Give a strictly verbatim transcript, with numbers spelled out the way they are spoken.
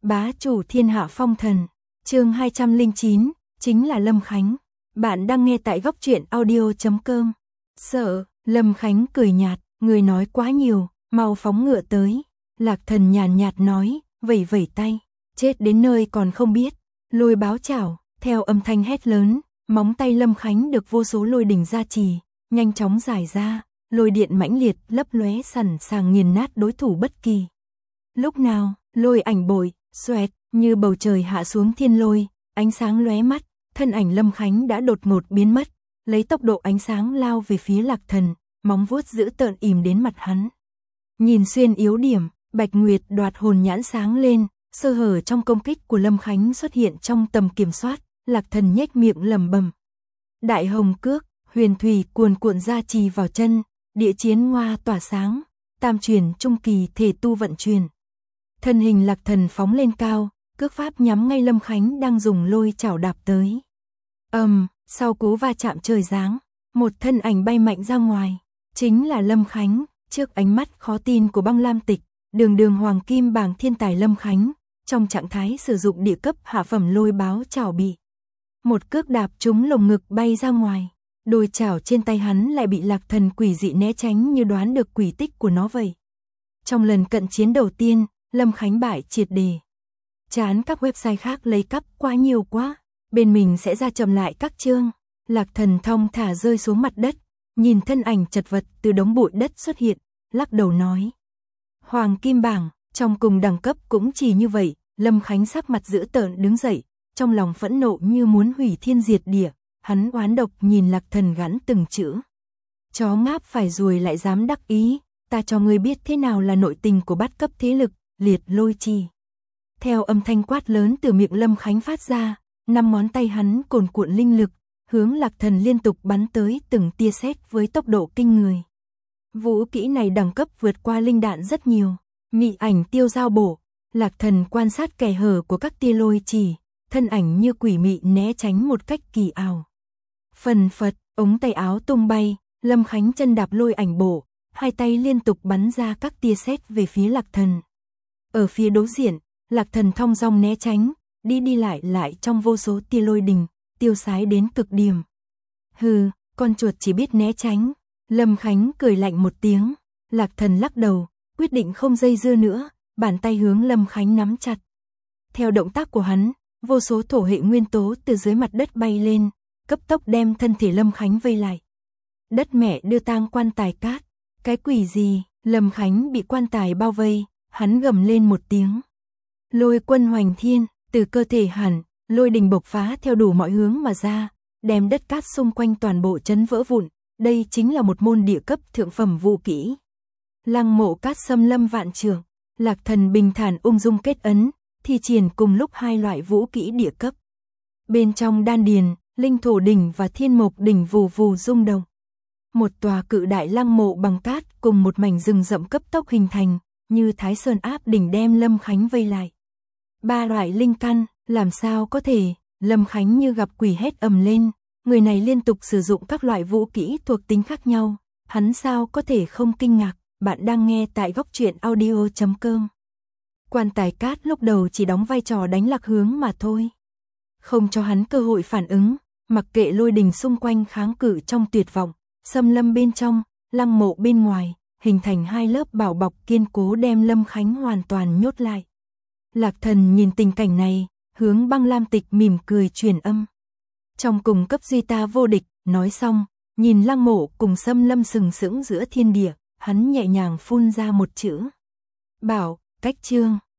Bá chủ thiên hạ phong thần, chương hai trăm lẻ chín, chính là Lâm Khánh. Bạn đang nghe tại góc truyện audio chấm com. Sợ, Lâm Khánh cười nhạt, người nói quá nhiều, mau phóng ngựa tới. Lạc Thần nhàn nhạt nói, vẩy vẩy tay, chết đến nơi còn không biết. Lôi báo chảo, theo âm thanh hét lớn, móng tay Lâm Khánh được vô số lôi đỉnh gia trì, nhanh chóng giải ra, lôi điện mãnh liệt lấp lóe sẵn sàng nghiền nát đối thủ bất kỳ. Lúc nào, lôi ảnh bội, xoẹt, như bầu trời hạ xuống thiên lôi, ánh sáng lóe mắt, thân ảnh Lâm Khánh đã đột ngột biến mất, lấy tốc độ ánh sáng lao về phía Lạc Thần, móng vuốt dữ tợn ìm đến mặt hắn. Nhìn xuyên yếu điểm, Bạch Nguyệt đoạt hồn nhãn sáng lên, sơ hở trong công kích của Lâm Khánh xuất hiện trong tầm kiểm soát, Lạc Thần nhếch miệng lẩm bẩm. Đại hồng cước, huyền thủy cuồn cuộn ra trì vào chân, địa chiến ngoa tỏa sáng, tam truyền trung kỳ thể tu vận truyền. Thân hình Lạc Thần phóng lên cao, cước pháp nhắm ngay Lâm Khánh đang dùng lôi chảo đạp tới. Ầm, um, sau cú va chạm trời giáng, một thân ảnh bay mạnh ra ngoài, chính là Lâm Khánh. Trước ánh mắt khó tin của Băng Lam Tịch, đường đường hoàng kim bảng thiên tài Lâm Khánh, trong trạng thái sử dụng địa cấp hạ phẩm lôi báo chảo bị một cước đạp trúng lồng ngực bay ra ngoài. Đôi chảo trên tay hắn lại bị Lạc Thần quỷ dị né tránh như đoán được quỷ tích của nó vậy. Trong lần cận chiến đầu tiên, Lâm Khánh bại triệt đề. Chán các website khác lấy cắp quá nhiều quá, bên mình sẽ ra chậm lại các chương. Lạc Thần thong thả rơi xuống mặt đất, nhìn thân ảnh chật vật từ đống bụi đất xuất hiện, lắc đầu nói. Hoàng kim bảng, trong cùng đẳng cấp cũng chỉ như vậy. Lâm Khánh sắc mặt dữ tợn đứng dậy, trong lòng phẫn nộ như muốn hủy thiên diệt địa, hắn oán độc nhìn Lạc Thần gắn từng chữ. Chó ngáp phải ruồi lại dám đắc ý, ta cho ngươi biết thế nào là nội tình của bát cấp thế lực, liệt lôi chi. Theo âm thanh quát lớn từ miệng Lâm Khánh phát ra, năm ngón tay hắn cuồn cuộn linh lực, hướng Lạc Thần liên tục bắn tới từng tia sét với tốc độ kinh người. Vũ kỹ này đẳng cấp vượt qua linh đạn rất nhiều, mị ảnh tiêu giao bổ. Lạc Thần quan sát kẻ hở của các tia lôi chỉ, thân ảnh như quỷ mị né tránh một cách kỳ ảo. Phần phật, ống tay áo tung bay, Lâm Khánh chân đạp lôi ảnh bổ, hai tay liên tục bắn ra các tia sét về phía Lạc Thần. Ở phía đối diện, Lạc Thần thong dong né tránh, đi đi lại lại trong vô số tia lôi đình, tiêu sái đến cực điểm. Hừ, con chuột chỉ biết né tránh. Lâm Khánh cười lạnh một tiếng, Lạc Thần lắc đầu, quyết định không dây dưa nữa. Bàn tay hướng Lâm Khánh nắm chặt. Theo động tác của hắn, vô số thổ hệ nguyên tố từ dưới mặt đất bay lên, cấp tốc đem thân thể Lâm Khánh vây lại. Đất mẹ đưa tang quan tài cát. Cái quỷ gì? Lâm Khánh bị quan tài bao vây, hắn gầm lên một tiếng. Lôi quân hoành thiên, từ cơ thể hẳn, lôi đình bộc phá theo đủ mọi hướng mà ra, đem đất cát xung quanh toàn bộ chấn vỡ vụn. Đây chính là một môn địa cấp thượng phẩm vũ kỹ. Lăng mộ cát xâm lâm vạn trường. Lạc Thần bình thản ung dung kết ấn, thi triển cùng lúc hai loại vũ kỹ địa cấp. Bên trong đan điền, linh thổ đỉnh và thiên mộc đỉnh vù vù rung động. Một tòa cự đại lăng mộ bằng cát cùng một mảnh rừng rậm cấp tốc hình thành, như Thái Sơn áp đỉnh đem Lâm Khánh vây lại. Ba loại linh căn, làm sao có thể? Lâm Khánh như gặp quỷ hét ầm lên, người này liên tục sử dụng các loại vũ kỹ thuộc tính khác nhau, hắn sao có thể không kinh ngạc. Bạn đang nghe tại góc truyện audio chấm com. Quan tài cát lúc đầu chỉ đóng vai trò đánh lạc hướng mà thôi. Không cho hắn cơ hội phản ứng, mặc kệ lôi đình xung quanh kháng cự trong tuyệt vọng, xâm lâm bên trong, lăng mộ bên ngoài, hình thành hai lớp bảo bọc kiên cố đem Lâm Khánh hoàn toàn nhốt lại. Lạc Thần nhìn tình cảnh này, hướng Băng Lam Tịch mỉm cười truyền âm. Trong cùng cấp duy ta vô địch, nói xong, nhìn lăng mộ cùng xâm lâm sừng sững giữa thiên địa. Hắn nhẹ nhàng phun ra một chữ. Bảo, cách chương.